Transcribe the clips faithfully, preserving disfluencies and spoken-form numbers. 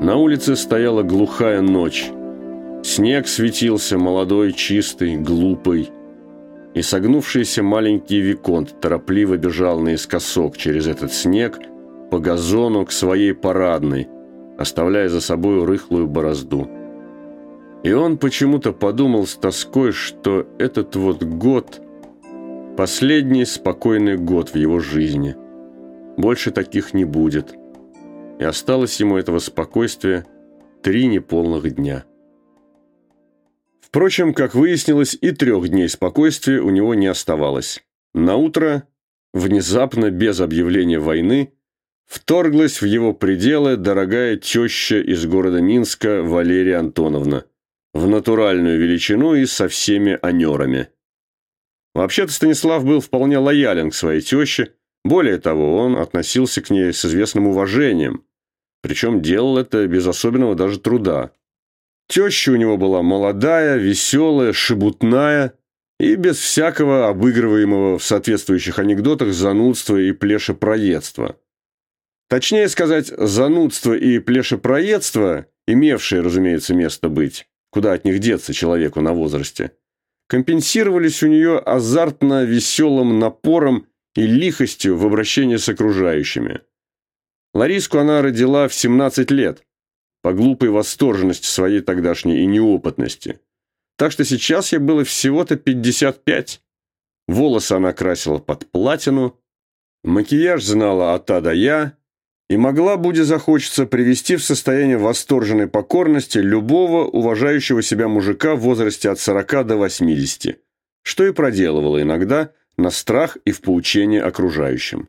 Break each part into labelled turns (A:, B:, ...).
A: На улице стояла глухая ночь. Снег светился молодой, чистый, глупый. И согнувшийся маленький виконт торопливо бежал наискосок через этот снег по газону к своей парадной, оставляя за собой рыхлую борозду. И он почему-то подумал с тоской, что этот вот год – последний спокойный год в его жизни. Больше таких не будет. И осталось ему этого спокойствия три неполных дня. Впрочем, как выяснилось, и трех дней спокойствия у него не оставалось. Наутро, внезапно, без объявления войны, вторглась в его пределы дорогая теща из города Минска Валерия Антоновна, в натуральную величину и со всеми анерами. Вообще-то Станислав был вполне лоялен к своей теще, более того, он относился к ней с известным уважением, причем делал это без особенного даже труда. Теща у него была молодая, веселая, шебутная и без всякого обыгрываемого в соответствующих анекдотах занудства и плешепроедства. Точнее сказать, занудство и плешепроедство, имевшие, разумеется, место быть, куда от них деться человеку на возрасте, компенсировались у нее азартно веселым напором и лихостью в обращении с окружающими. Лариску она родила в семнадцать лет, по глупой восторженности своей тогдашней и неопытности. Так что сейчас ей было всего-то пятьдесят пять. Волосы она красила под платину, макияж знала от А до Я и могла, будь захочется, привести в состояние восторженной покорности любого уважающего себя мужика в возрасте от сорока до восьмидесяти, что и проделывала иногда на страх и в поучение окружающим.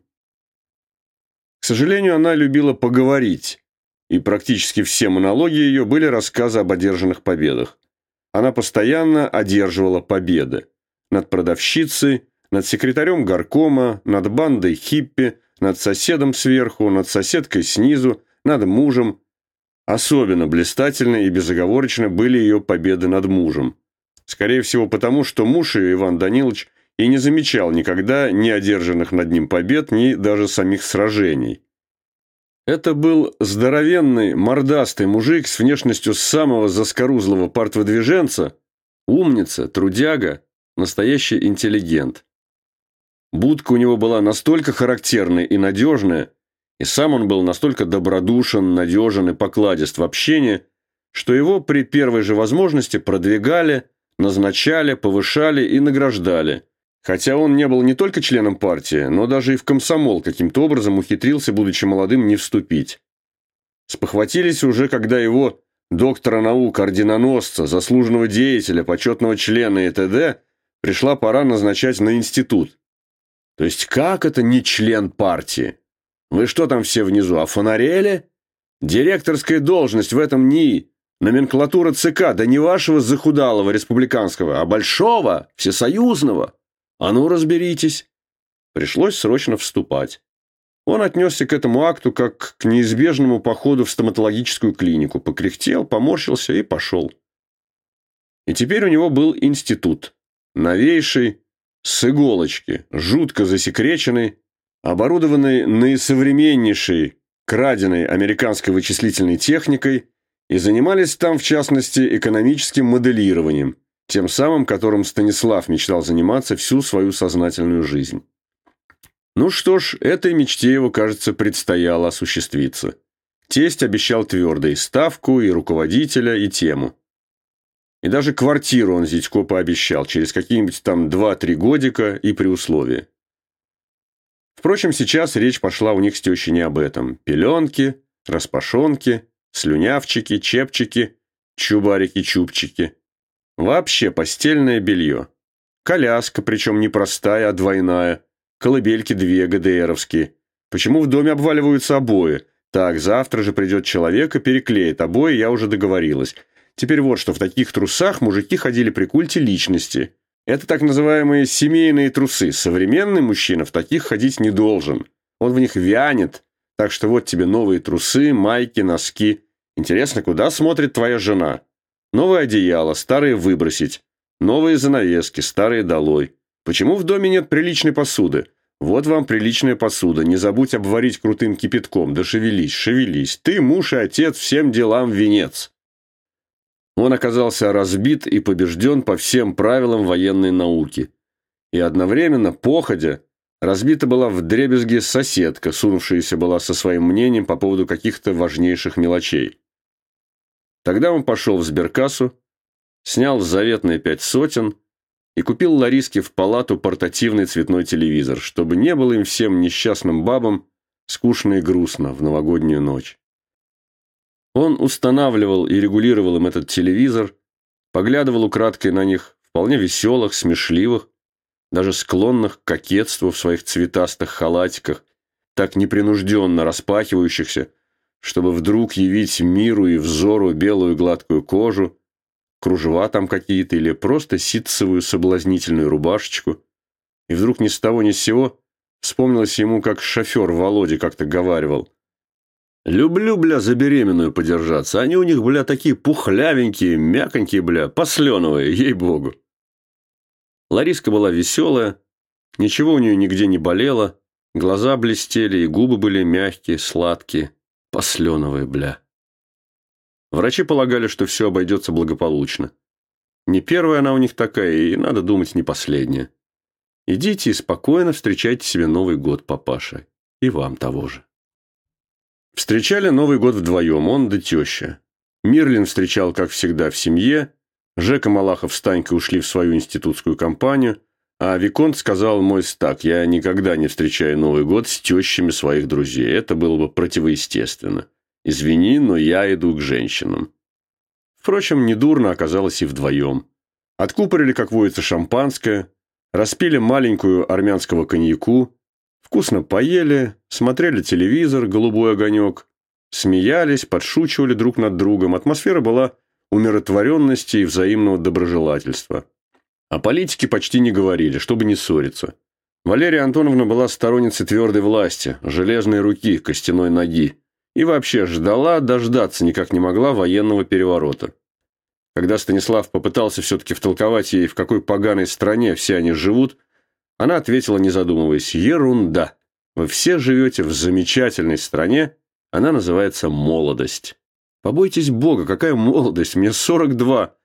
A: К сожалению, она любила поговорить, и практически все монологи ее были рассказы об одержанных победах. Она постоянно одерживала победы над продавщицей, над секретарем горкома, над бандой хиппи, над соседом сверху, над соседкой снизу, над мужем. Особенно блистательны и безоговорочно были ее победы над мужем. Скорее всего потому, что муж ее, Иван Данилович, и не замечал никогда ни одержанных над ним побед, ни даже самих сражений. Это был здоровенный, мордастый мужик с внешностью самого заскорузлого партвыдвиженца, умница, трудяга, настоящий интеллигент. Будка у него была настолько характерная и надежная, и сам он был настолько добродушен, надежен и покладист в общении, что его при первой же возможности продвигали, назначали, повышали и награждали. Хотя он не был не только членом партии, но даже и в комсомол каким-то образом ухитрился, будучи молодым, не вступить. Спохватились уже, когда его, доктора наук, орденоносца, заслуженного деятеля, почетного члена и т.д., пришла пора назначать на институт. То есть как это не член партии? Вы что там все внизу, офонарели? Директорская должность в этом НИИ, номенклатура ЦК, да не вашего захудалого республиканского, а большого, всесоюзного. А ну, разберитесь. Пришлось срочно вступать. Он отнесся к этому акту как к неизбежному походу в стоматологическую клинику, покряхтел, поморщился и пошел. И теперь у него был институт, новейший, с иголочки, жутко засекреченный, оборудованный наисовременнейшей, краденой американской вычислительной техникой, и занимались там, в частности, экономическим моделированием, тем самым, которым Станислав мечтал заниматься всю свою сознательную жизнь. Ну что ж, этой мечте его, кажется, предстояло осуществиться. Тесть обещал твердо и ставку, и руководителя, и тему. И даже квартиру он зятько пообещал через какие-нибудь там два-три годика и при условии. Впрочем, сейчас речь пошла у них с тещей не об этом. Пеленки, распашонки, слюнявчики, чепчики, чубарики-чубчики. Вообще постельное белье. Коляска, причем не простая, а двойная. Колыбельки две ГДРовские. Почему в доме обваливаются обои? Так, завтра же придет человек и переклеит обои, я уже договорилась. Теперь вот что, в таких трусах мужики ходили при культе личности. Это так называемые семейные трусы. Современный мужчина в таких ходить не должен. Он в них вянет. Так что вот тебе новые трусы, майки, носки. Интересно, куда смотрит твоя жена? Новое одеяло, старые выбросить. Новые занавески, старые долой. Почему в доме нет приличной посуды? Вот вам приличная посуда, не забудь обварить крутым кипятком, да шевелись, шевелись, ты, муж и отец, всем делам венец». Он оказался разбит и побежден по всем правилам военной науки. И одновременно, походя, разбита была вдребезги соседка, сунувшаяся была со своим мнением по поводу каких-то важнейших мелочей. Тогда он пошел в сберкассу, снял заветные пять сотен и купил Лариске в палату портативный цветной телевизор, чтобы не было им всем несчастным бабам скучно и грустно в новогоднюю ночь. Он устанавливал и регулировал им этот телевизор, поглядывал украдкой на них, вполне веселых, смешливых, даже склонных к кокетству в своих цветастых халатиках, так непринужденно распахивающихся, чтобы вдруг явить миру и взору белую гладкую кожу, кружева там какие-то или просто ситцевую соблазнительную рубашечку. И вдруг ни с того ни с сего вспомнилось ему, как шофер Володя как-то говаривал: «Люблю, бля, за беременную подержаться. Они у них, бля, такие пухлявенькие, мяконькие, бля, посленовые, ей-богу». Лариска была веселая, ничего у нее нигде не болело, глаза блестели, и губы были мягкие, сладкие, посленовые, бля. Врачи полагали, что все обойдется благополучно. Не первая она у них такая, и, надо думать, не последняя. Идите и спокойно встречайте себе Новый год, папаша, и вам того же. Встречали Новый год вдвоем, он да теща. Мирлин встречал, как всегда, в семье, Жека Малахов с Танькой ушли в свою институтскую компанию, а Виконт сказал: «Мой стак, я никогда не встречаю Новый год с тещами своих друзей. Это было бы противоестественно. Извини, но я иду к женщинам». Впрочем, недурно оказалось и вдвоем. Откупорили, как водится, шампанское, распили маленькую армянского коньяку, вкусно поели, смотрели телевизор «Голубой огонек», смеялись, подшучивали друг над другом. Атмосфера была умиротворенности и взаимного доброжелательства. О политике почти не говорили, чтобы не ссориться. Валерия Антоновна была сторонницей твердой власти, железной руки, костяной ноги. И вообще ждала, дождаться никак не могла военного переворота. Когда Станислав попытался все-таки втолковать ей, в какой поганой стране все они живут, она ответила, не задумываясь: «Ерунда. Вы все живете в замечательной стране, она называется молодость». «Побойтесь Бога, какая молодость, мне сорок два».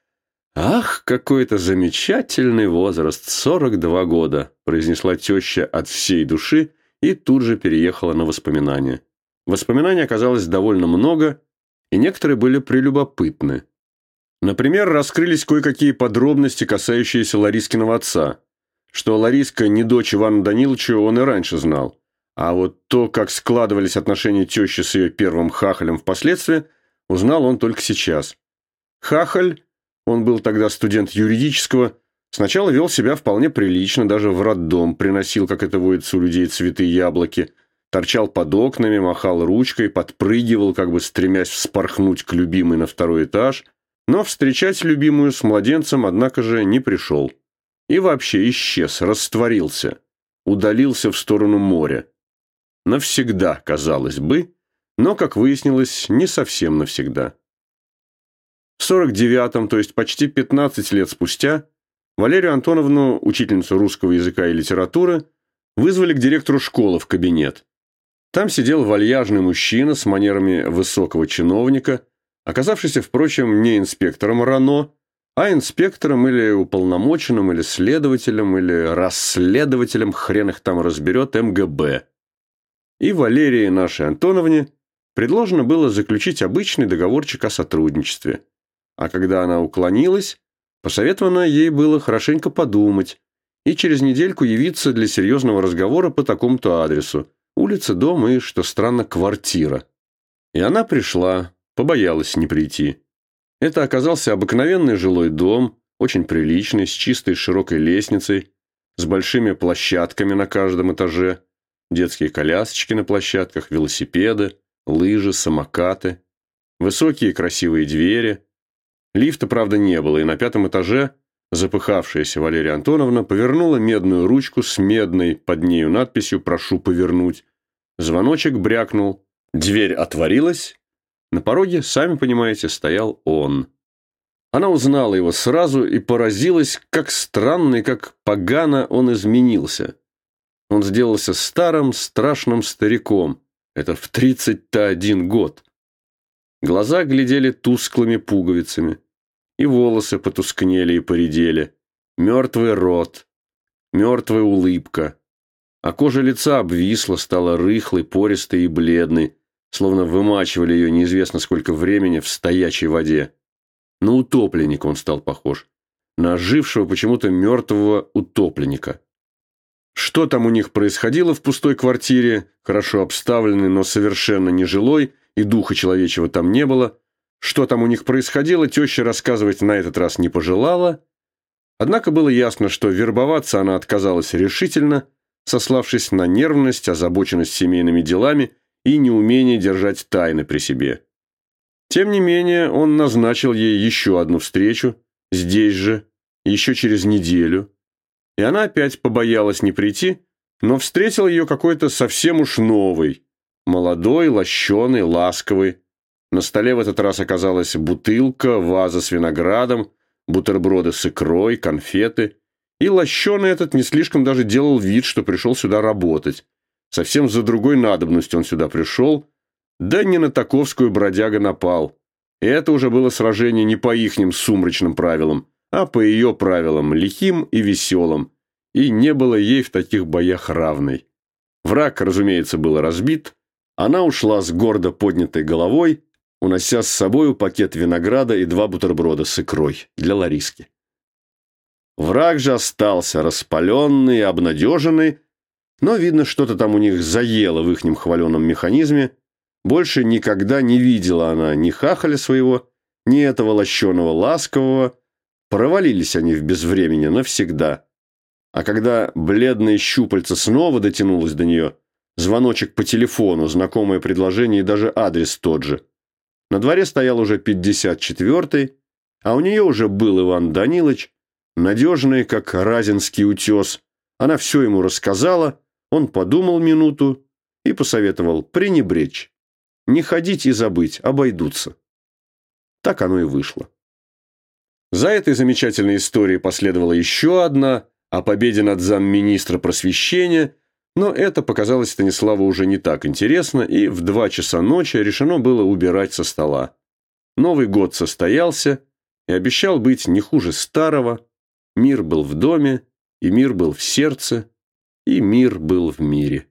A: «Ах, какой это замечательный возраст, сорок два года», произнесла теща от всей души и тут же переехала на воспоминания. Воспоминаний оказалось довольно много, и некоторые были прелюбопытны. Например, раскрылись кое-какие подробности, касающиеся Ларискиного отца. Что Лариска не дочь Ивана Даниловича, он и раньше знал. А вот то, как складывались отношения тещи с ее первым хахалем впоследствии, узнал он только сейчас. Хахаль, он был тогда студент юридического, сначала вел себя вполне прилично, даже в роддом приносил, как это водится у людей, цветы и яблоки, торчал под окнами, махал ручкой, подпрыгивал, как бы стремясь вспорхнуть к любимой на второй этаж, но встречать любимую с младенцем, однако же, не пришел. И вообще исчез, растворился, удалился в сторону моря. Навсегда, казалось бы, но, как выяснилось, не совсем навсегда. В сорок девятом, то есть почти пятнадцать лет спустя, Валерию Антоновну, учительницу русского языка и литературы, вызвали к директору школы в кабинет. Там сидел вальяжный мужчина с манерами высокого чиновника, оказавшийся, впрочем, не инспектором РАНО, а инспектором или уполномоченным, или следователем, или расследователем, хрен их там разберет, эм гэ бэ. И Валерии нашей Антоновне предложено было заключить обычный договорчик о сотрудничестве. А когда она уклонилась, посоветовано ей было хорошенько подумать и через недельку явиться для серьезного разговора по такому-то адресу. Улица, дом и, что странно, квартира. И она пришла, побоялась не прийти. Это оказался обыкновенный жилой дом, очень приличный, с чистой широкой лестницей, с большими площадками на каждом этаже, детские колясочки на площадках, велосипеды, лыжи, самокаты, высокие красивые двери. Лифта, правда, не было, и на пятом этаже запыхавшаяся Валерия Антоновна повернула медную ручку с медной под нею надписью «Прошу повернуть». Звоночек брякнул, дверь отворилась. На пороге, сами понимаете, стоял он. Она узнала его сразу и поразилась, как странно и как погано он изменился. Он сделался старым, страшным стариком. Это в тридцать-то один год. Глаза глядели тусклыми пуговицами. И волосы потускнели и поредели. Мертвый рот. Мертвая улыбка. А кожа лица обвисла, стала рыхлой, пористой и бледной, словно вымачивали ее неизвестно сколько времени в стоячей воде. На утопленника он стал похож. На ожившего почему-то мертвого утопленника. Что там у них происходило в пустой квартире, хорошо обставленной, но совершенно нежилой, и духа человечего там не было, что там у них происходило, теща рассказывать на этот раз не пожелала. Однако было ясно, что вербоваться она отказалась решительно, сославшись на нервность, озабоченность семейными делами и неумение держать тайны при себе. Тем не менее, он назначил ей еще одну встречу, здесь же, еще через неделю, и она опять побоялась не прийти, но встретил ее какой-то совсем уж новый, молодой, лощеный, ласковый. На столе в этот раз оказалась бутылка, ваза с виноградом, бутерброды с икрой, конфеты. И лощеный этот не слишком даже делал вид, что пришел сюда работать. Совсем за другой надобностью он сюда пришел, да не на таковскую бродяга напал. И это уже было сражение не по ихним сумрачным правилам, а по ее правилам, лихим и веселым. И не было ей в таких боях равной. Враг, разумеется, был разбит. Она ушла с гордо поднятой головой, унося с собою пакет винограда и два бутерброда с икрой для Лариски. Враг же остался распаленный и обнадеженный, но, видно, что-то там у них заело в ихнем хваленом механизме. Больше никогда не видела она ни хахаля своего, ни этого лощеного ласкового. Провалились они в безвременье навсегда. А когда бледное щупальце снова дотянулось до нее, звоночек по телефону, знакомое предложение и даже адрес тот же. На дворе стоял уже пятьдесят четвёртый, а у нее уже был Иван Данилыч, надежный, как разинский утес. Она все ему рассказала, он подумал минуту и посоветовал пренебречь. Не ходить и забыть, обойдутся. Так оно и вышло. За этой замечательной историей последовала еще одна о победе над замминистра просвещения, но это показалось Станиславу уже не так интересно, и в два часа ночи решено было убирать со стола. Новый год состоялся и обещал быть не хуже старого. Мир был в доме, и мир был в сердце, и мир был в мире.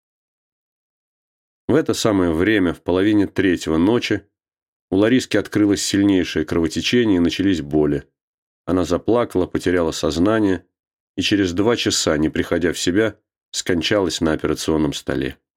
A: В это самое время, в половине третьего ночи, у Лариски открылось сильнейшее кровотечение и начались боли. Она заплакала, потеряла сознание и через два часа, не приходя в себя, скончалась на операционном столе.